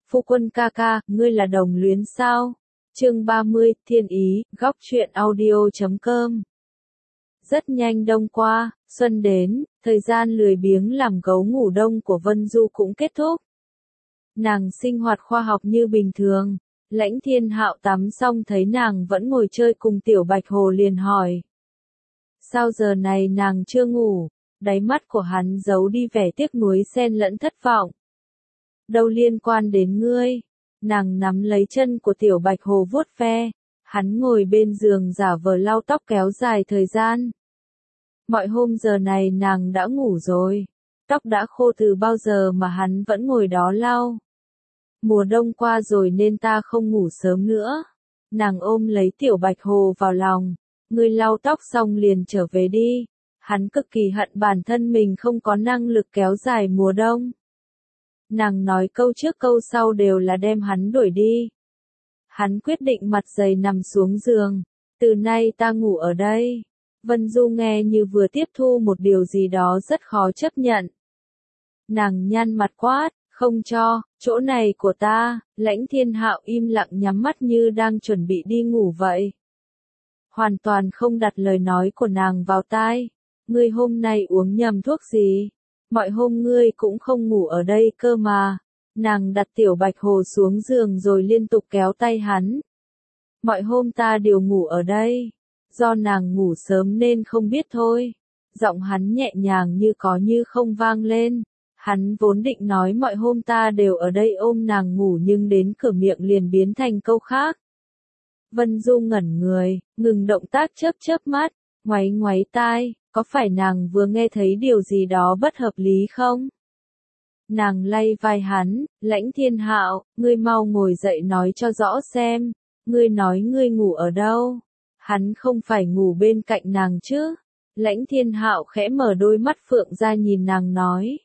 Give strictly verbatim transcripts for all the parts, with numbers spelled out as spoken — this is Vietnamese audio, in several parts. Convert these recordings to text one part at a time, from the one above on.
Phu quân ca ca, ngươi là đồng luyến sao? Chương ba mươi, Thiên Ý, góc truyện audio chấm com. Rất nhanh đông qua, xuân đến, thời gian lười biếng làm gấu ngủ đông của Vân Du cũng kết thúc. Nàng sinh hoạt khoa học như bình thường, Lãnh Thiên Hạo tắm xong thấy nàng vẫn ngồi chơi cùng Tiểu Bạch Hồ liền hỏi. Sao giờ này nàng chưa ngủ? Đáy mắt của hắn giấu đi vẻ tiếc nuối xen lẫn thất vọng. Đâu liên quan đến ngươi? Nàng nắm lấy chân của Tiểu Bạch Hồ vuốt ve, hắn ngồi bên giường giả vờ lau tóc kéo dài thời gian. Mọi hôm giờ này nàng đã ngủ rồi, tóc đã khô từ bao giờ mà hắn vẫn ngồi đó lau. Mùa đông qua rồi nên ta không ngủ sớm nữa. Nàng ôm lấy Tiểu Bạch Hồ vào lòng, ngươi lau tóc xong liền trở về đi. Hắn cực kỳ hận bản thân mình không có năng lực kéo dài mùa đông. Nàng nói câu trước câu sau đều là đem hắn đuổi đi. Hắn quyết định mặt dày nằm xuống giường. Từ nay ta ngủ ở đây. Vân Du nghe như vừa tiếp thu một điều gì đó rất khó chấp nhận. Nàng nhăn mặt quát, không cho, chỗ này của ta. Lãnh Thiên Hạo im lặng nhắm mắt như đang chuẩn bị đi ngủ vậy. Hoàn toàn không đặt lời nói của nàng vào tai. Ngươi hôm nay uống nhầm thuốc gì? Mọi hôm ngươi cũng không ngủ ở đây cơ mà. Nàng đặt Tiểu Bạch Hồ xuống giường rồi liên tục kéo tay hắn. Mọi hôm ta đều ngủ ở đây. Do nàng ngủ sớm nên không biết thôi. Giọng hắn nhẹ nhàng như có như không vang lên. Hắn vốn định nói mọi hôm ta đều ở đây ôm nàng ngủ nhưng đến cửa miệng liền biến thành câu khác. Vân Du ngẩn người, ngừng động tác chớp chớp mắt, ngoáy ngoáy tai. Có phải nàng vừa nghe thấy điều gì đó bất hợp lý không? Nàng lay vai hắn, Lãnh Thiên Hạo, ngươi mau ngồi dậy nói cho rõ xem, ngươi nói ngươi ngủ ở đâu? Hắn không phải ngủ bên cạnh nàng chứ? Lãnh Thiên Hạo khẽ mở đôi mắt phượng ra nhìn nàng nói.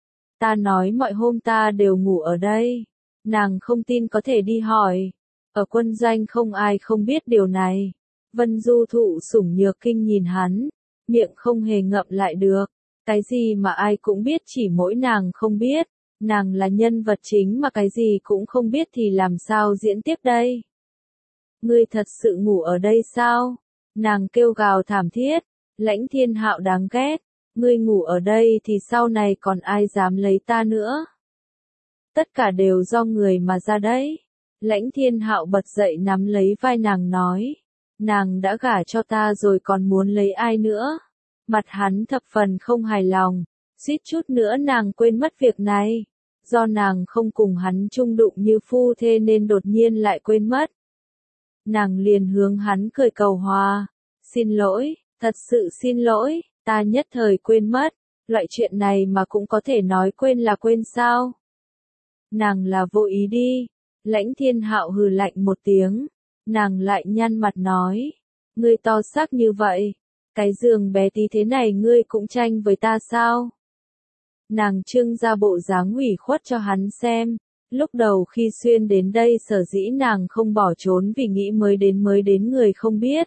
Ta nói mọi hôm ta đều ngủ ở đây. Nàng không tin có thể đi hỏi. Ở quân doanh không ai không biết điều này. Vân Du thụ sủng nhược kinh nhìn hắn. Miệng không hề ngậm lại được. Cái gì mà ai cũng biết chỉ mỗi nàng không biết. Nàng là nhân vật chính mà cái gì cũng không biết thì làm sao diễn tiếp đây? Ngươi thật sự ngủ ở đây sao? Nàng kêu gào thảm thiết. Lãnh Thiên Hạo đáng ghét. Ngươi ngủ ở đây thì sau này còn ai dám lấy ta nữa? Tất cả đều do người mà ra đấy. Lãnh Thiên Hạo bật dậy nắm lấy vai nàng nói. Nàng đã gả cho ta rồi còn muốn lấy ai nữa? Mặt hắn thập phần không hài lòng, suýt chút nữa nàng quên mất việc này. Do nàng không cùng hắn chung đụng như phu thê nên đột nhiên lại quên mất. Nàng liền hướng hắn cười cầu hòa. Xin lỗi, thật sự xin lỗi, ta nhất thời quên mất. Loại chuyện này mà cũng có thể nói quên là quên sao? Nàng là vô ý đi. Lãnh Thiên Hạo hừ lạnh một tiếng. Nàng lại nhăn mặt nói. Ngươi to xác như vậy. Cái giường bé tí thế này ngươi cũng tranh với ta sao? Nàng trưng ra bộ dáng ủy khuất cho hắn xem. Lúc đầu khi xuyên đến đây sở dĩ nàng không bỏ trốn vì nghĩ mới đến mới đến người không biết.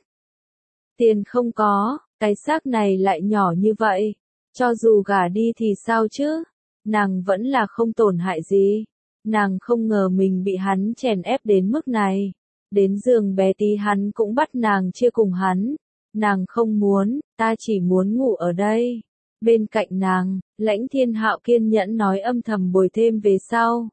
Tiền không có, cái xác này lại nhỏ như vậy. Cho dù gả đi thì sao chứ? Nàng vẫn là không tổn hại gì. Nàng không ngờ mình bị hắn chèn ép đến mức này. Đến giường bé tí hắn cũng bắt nàng chia cùng hắn. Nàng không muốn, ta chỉ muốn ngủ ở đây. Bên cạnh nàng, Lãnh Thiên Hạo kiên nhẫn nói âm thầm bồi thêm về sau.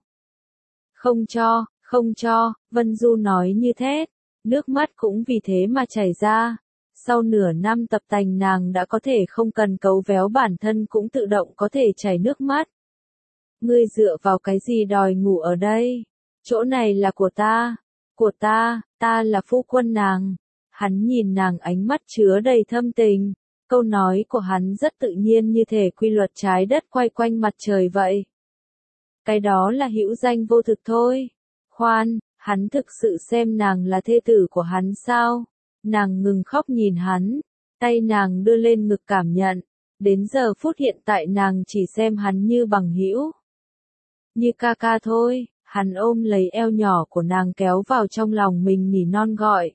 Không cho, không cho, Vân Du nói như thét. Nước mắt cũng vì thế mà chảy ra. Sau nửa năm tập tành nàng đã có thể không cần cấu véo bản thân cũng tự động có thể chảy nước mắt. Ngươi dựa vào cái gì đòi ngủ ở đây? Chỗ này là của ta. Của ta, ta là phu quân nàng. Hắn nhìn nàng ánh mắt chứa đầy thâm tình. Câu nói của hắn rất tự nhiên như thể quy luật trái đất quay quanh mặt trời vậy. Cái đó là hữu danh vô thực thôi. Khoan, hắn thực sự xem nàng là thê tử của hắn sao? Nàng ngừng khóc nhìn hắn. Tay nàng đưa lên ngực cảm nhận. Đến giờ phút hiện tại nàng chỉ xem hắn như bằng hữu. Như ca ca thôi. Hắn ôm lấy eo nhỏ của nàng kéo vào trong lòng mình nỉ non gọi.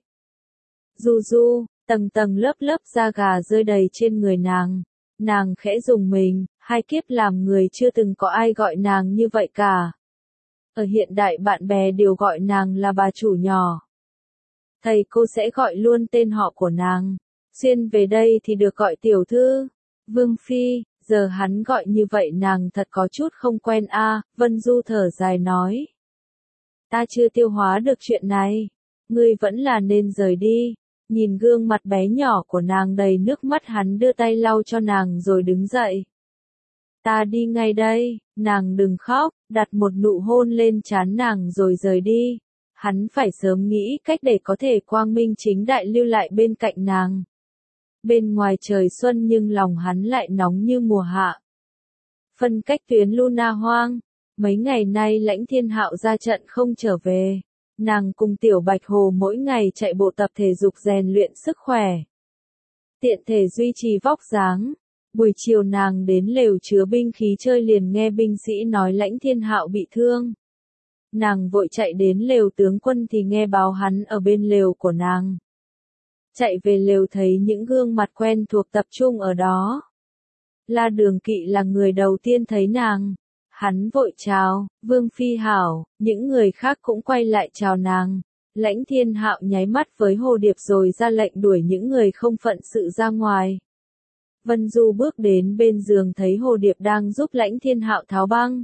Du Du, tầng tầng lớp lớp da gà rơi đầy trên người nàng. Nàng khẽ rùng mình, hai kiếp làm người chưa từng có ai gọi nàng như vậy cả. Ở hiện đại bạn bè đều gọi nàng là bà chủ nhỏ. Thầy cô sẽ gọi luôn tên họ của nàng. Xuyên về đây thì được gọi tiểu thư. Vương Phi, giờ hắn gọi như vậy nàng thật có chút không quen a. Vân Du thở dài nói. Ta chưa tiêu hóa được chuyện này. Ngươi vẫn là nên rời đi. Nhìn gương mặt bé nhỏ của nàng đầy nước mắt hắn đưa tay lau cho nàng rồi đứng dậy. Ta đi ngay đây, nàng đừng khóc, đặt một nụ hôn lên trán nàng rồi rời đi. Hắn phải sớm nghĩ cách để có thể quang minh chính đại lưu lại bên cạnh nàng. Bên ngoài trời xuân nhưng lòng hắn lại nóng như mùa hạ. Phân cách tuyến Luna hoang, mấy ngày nay Lãnh Thiên Hạo ra trận không trở về. Nàng cùng Tiểu Bạch Hồ mỗi ngày chạy bộ tập thể dục rèn luyện sức khỏe. Tiện thể duy trì vóc dáng. Buổi chiều nàng đến lều chứa binh khí chơi liền nghe binh sĩ nói Lãnh Thiên Hạo bị thương. Nàng vội chạy đến lều tướng quân thì nghe báo hắn ở bên lều của nàng. Chạy về lều thấy những gương mặt quen thuộc tập trung ở đó. La Đường Kỵ là người đầu tiên thấy nàng. Hắn vội chào, Vương Phi hảo, những người khác cũng quay lại chào nàng. Lãnh Thiên Hạo nháy mắt với Hồ Điệp rồi ra lệnh đuổi những người không phận sự ra ngoài. Vân Du bước đến bên giường thấy Hồ Điệp đang giúp Lãnh Thiên Hạo tháo băng.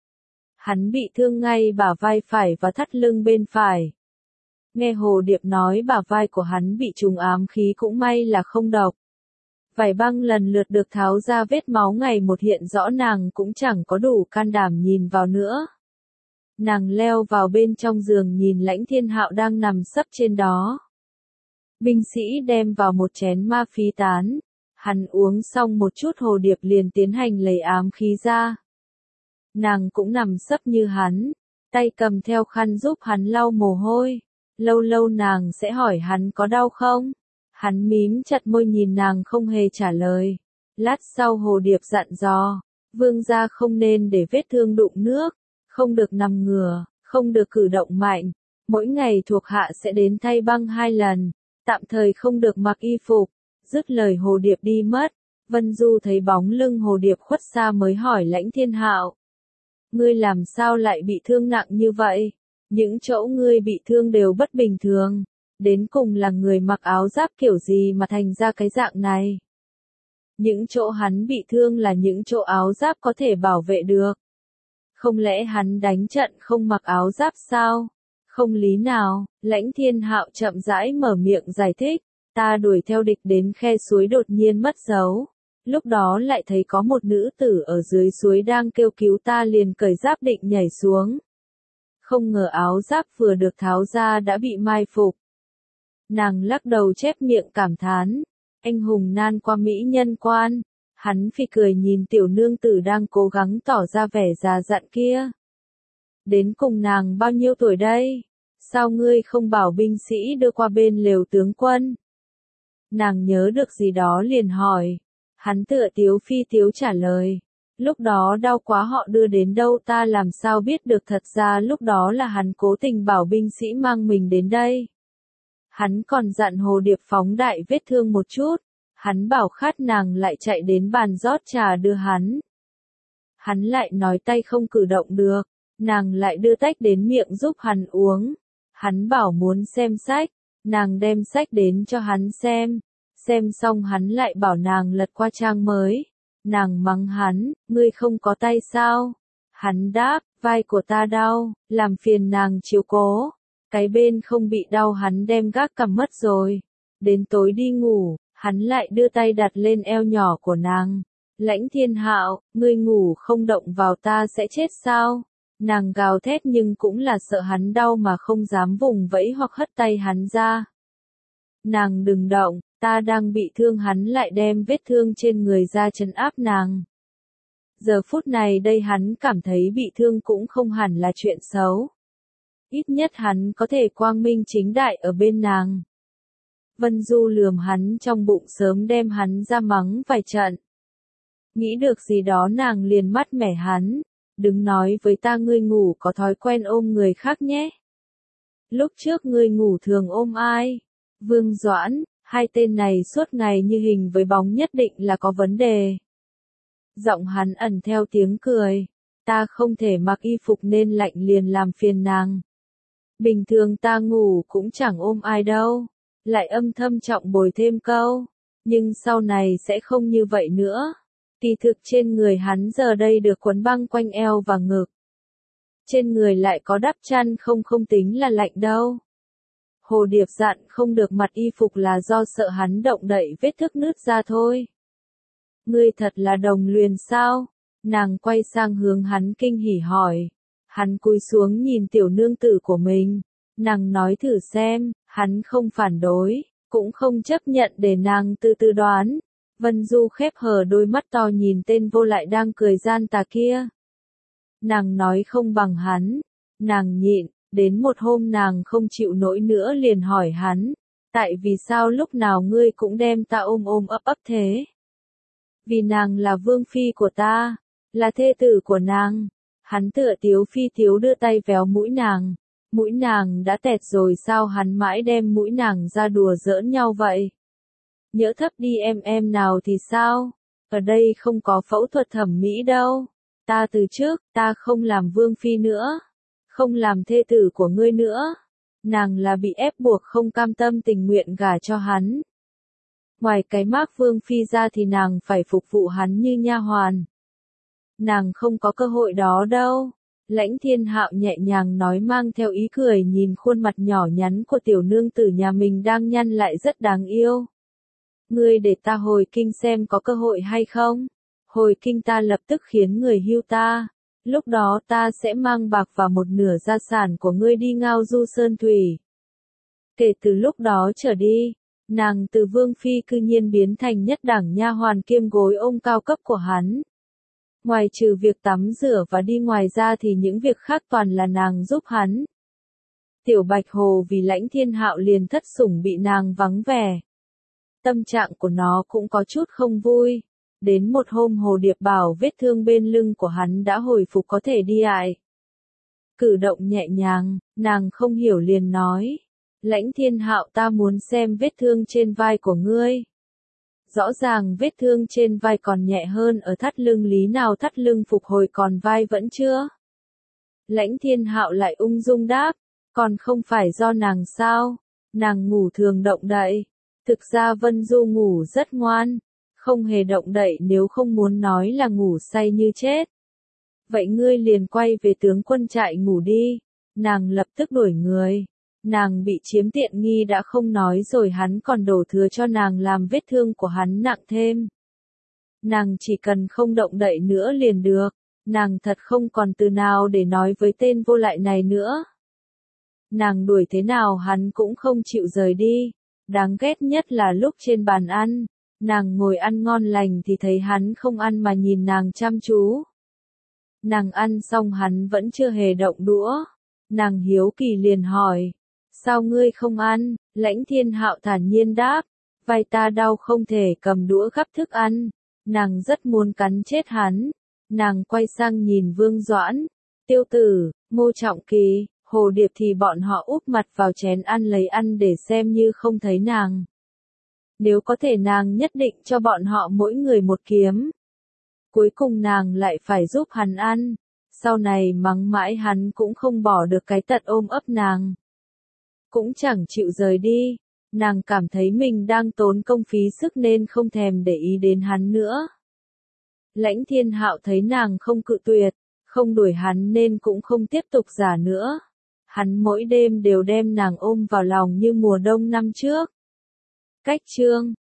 Hắn bị thương ngay bả vai phải và thắt lưng bên phải. Nghe Hồ Điệp nói bả vai của hắn bị trùng ám khí cũng may là không độc. Vải băng lần lượt được tháo ra vết máu ngày một hiện rõ nàng cũng chẳng có đủ can đảm nhìn vào nữa. Nàng leo vào bên trong giường nhìn Lãnh Thiên Hạo đang nằm sấp trên đó. Binh sĩ đem vào một chén ma phí tán. Hắn uống xong một chút Hồ Điệp liền tiến hành lấy ám khí ra. Nàng cũng nằm sấp như hắn, tay cầm theo khăn giúp hắn lau mồ hôi. Lâu lâu nàng sẽ hỏi hắn có đau không? Hắn mím chặt môi nhìn nàng không hề trả lời. Lát sau Hồ Điệp dặn dò, vương gia không nên để vết thương đụng nước, không được nằm ngửa, không được cử động mạnh. Mỗi ngày thuộc hạ sẽ đến thay băng hai lần, tạm thời không được mặc y phục. Dứt lời Hồ Điệp đi mất, Vân Du thấy bóng lưng Hồ Điệp khuất xa mới hỏi Lãnh Thiên Hạo. Ngươi làm sao lại bị thương nặng như vậy? Những chỗ ngươi bị thương đều bất bình thường. Đến cùng là người mặc áo giáp kiểu gì mà thành ra cái dạng này? Những chỗ hắn bị thương là những chỗ áo giáp có thể bảo vệ được. Không lẽ hắn đánh trận không mặc áo giáp sao? Không lý nào, Lãnh Thiên Hạo chậm rãi mở miệng giải thích. Ta đuổi theo địch đến khe suối đột nhiên mất dấu. Lúc đó lại thấy có một nữ tử ở dưới suối đang kêu cứu ta liền cởi giáp định nhảy xuống. Không ngờ áo giáp vừa được tháo ra đã bị mai phục. Nàng lắc đầu chép miệng cảm thán. Anh hùng nan qua mỹ nhân quan. Hắn phì cười nhìn tiểu nương tử đang cố gắng tỏ ra vẻ già dặn kia. Đến cùng nàng bao nhiêu tuổi đây? Sao ngươi không bảo binh sĩ đưa qua bên lều tướng quân? Nàng nhớ được gì đó liền hỏi. Hắn tựa tiếu phi tiếu trả lời. Lúc đó đau quá họ đưa đến đâu ta làm sao biết được, thật ra lúc đó là hắn cố tình bảo binh sĩ mang mình đến đây. Hắn còn dặn Hồ Điệp phóng đại vết thương một chút. Hắn bảo khát nàng lại chạy đến bàn rót trà đưa hắn. Hắn lại nói tay không cử động được. Nàng lại đưa tách đến miệng giúp hắn uống. Hắn bảo muốn xem sách. Nàng đem sách đến cho hắn xem. Xem xong hắn lại bảo nàng lật qua trang mới. Nàng mắng hắn, ngươi không có tay sao? Hắn đáp, vai của ta đau, làm phiền nàng chiếu cố. Cái bên không bị đau hắn đem gác cầm mất rồi. Đến tối đi ngủ, hắn lại đưa tay đặt lên eo nhỏ của nàng. Lãnh Thiên Hạo, ngươi ngủ không động vào ta sẽ chết sao? Nàng gào thét nhưng cũng là sợ hắn đau mà không dám vùng vẫy hoặc hất tay hắn ra. Nàng đừng động, ta đang bị thương, hắn lại đem vết thương trên người ra trấn áp nàng. Giờ phút này đây hắn cảm thấy bị thương cũng không hẳn là chuyện xấu. Ít nhất hắn có thể quang minh chính đại ở bên nàng. Vân Du lườm hắn trong bụng sớm đem hắn ra mắng vài trận. Nghĩ được gì đó nàng liền mát mẻ hắn. Đừng nói với ta ngươi ngủ có thói quen ôm người khác nhé. Lúc trước ngươi ngủ thường ôm ai? Vương Doãn, hai tên này suốt ngày như hình với bóng nhất định là có vấn đề. Giọng hắn ẩn theo tiếng cười. ta không thể mặc y phục nên lạnh liền làm phiền nàng. Bình thường ta ngủ cũng chẳng ôm ai đâu. Lại âm thầm trọng bồi thêm câu. Nhưng sau này sẽ không như vậy nữa. Kỳ thực trên người hắn giờ đây được quấn băng quanh eo và ngực. Trên người lại có đắp chăn không không tính là lạnh đâu. Hồ Điệp dặn không được mặc y phục là do sợ hắn động đậy vết thức nứt ra thôi. Ngươi thật là đồng luyện sao? Nàng quay sang hướng hắn kinh hỉ hỏi. Hắn cúi xuống nhìn tiểu nương tử của mình. Nàng nói thử xem, hắn không phản đối, cũng không chấp nhận để nàng từ từ đoán. Vân Du khép hờ đôi mắt to nhìn tên vô lại đang cười gian tà kia. Nàng nói không bằng hắn. Nàng nhịn, đến một hôm nàng không chịu nổi nữa liền hỏi hắn. Tại vì sao lúc nào ngươi cũng đem ta ôm ôm ấp ấp thế? Vì nàng là vương phi của ta, là thê tử của nàng. Hắn tựa tiếu phi tiếu đưa tay véo mũi nàng. Mũi nàng đã tẹt rồi sao hắn mãi đem mũi nàng ra đùa giỡn nhau vậy? Nhỡ thấp đi em em nào thì sao? Ở đây không có phẫu thuật thẩm mỹ đâu. Ta từ trước, ta không làm vương phi nữa. Không làm thê tử của ngươi nữa. Nàng là bị ép buộc không cam tâm tình nguyện gả cho hắn. Ngoài cái mác vương phi ra thì nàng phải phục vụ hắn như nha hoàn. Nàng không có cơ hội đó đâu. Lãnh Thiên Hạo nhẹ nhàng nói mang theo ý cười nhìn khuôn mặt nhỏ nhắn của tiểu nương tử nhà mình đang nhăn lại rất đáng yêu. Ngươi để ta hồi kinh xem có cơ hội hay không? Hồi kinh ta lập tức khiến người hưu ta. Lúc đó ta sẽ mang bạc và một nửa gia sản của ngươi đi ngao du sơn thủy. Kể từ lúc đó trở đi, nàng từ vương phi cư nhiên biến thành nhất đẳng nha hoàn kiêm gối ôm cao cấp của hắn. Ngoài trừ việc tắm rửa và đi ngoài ra thì những việc khác toàn là nàng giúp hắn. Tiểu Bạch Hồ vì Lãnh Thiên Hạo liền thất sủng bị nàng vắng vẻ. Tâm trạng của nó cũng có chút không vui. Đến một hôm Hồ Điệp bảo vết thương bên lưng của hắn đã hồi phục có thể đi lại. Cử động nhẹ nhàng, nàng không hiểu liền nói. Lãnh Thiên Hạo ta muốn xem vết thương trên vai của ngươi. Rõ ràng vết thương trên vai còn nhẹ hơn ở thắt lưng, lý nào thắt lưng phục hồi còn vai vẫn chưa? Lãnh Thiên Hạo lại ung dung đáp, còn không phải do nàng sao? Nàng ngủ thường động đậy. Thực ra Vân Du ngủ rất ngoan, không hề động đậy nếu không muốn nói là ngủ say như chết. Vậy ngươi liền quay về tướng quân trại ngủ đi. Nàng lập tức đuổi người. Nàng bị chiếm tiện nghi đã không nói rồi hắn còn đổ thừa cho nàng làm vết thương của hắn nặng thêm. Nàng chỉ cần không động đậy nữa liền được. Nàng thật không còn từ nào để nói với tên vô lại này nữa. Nàng đuổi thế nào hắn cũng không chịu rời đi. Đáng ghét nhất là lúc trên bàn ăn. Nàng ngồi ăn ngon lành thì thấy hắn không ăn mà nhìn nàng chăm chú. Nàng ăn xong hắn vẫn chưa hề động đũa. Nàng hiếu kỳ liền hỏi. Sao ngươi không ăn? Lãnh Thiên Hạo thản nhiên đáp. Vai ta đau không thể cầm đũa gắp thức ăn. Nàng rất muốn cắn chết hắn. Nàng quay sang nhìn Vương Doãn. Tiêu Tử, Ngô Trọng Kỳ, Hồ Điệp thì bọn họ úp mặt vào chén ăn lấy ăn để xem như không thấy nàng. Nếu có thể nàng nhất định cho bọn họ mỗi người một kiếm. Cuối cùng nàng lại phải giúp hắn ăn. Sau này mắng mãi hắn cũng không bỏ được cái tật ôm ấp nàng. Cũng chẳng chịu rời đi. Nàng cảm thấy mình đang tốn công phí sức nên không thèm để ý đến hắn nữa. Lãnh Thiên Hạo thấy nàng không cự tuyệt, không đuổi hắn nên cũng không tiếp tục giả nữa. Hắn mỗi đêm đều đem nàng ôm vào lòng như mùa đông năm trước. Cách chương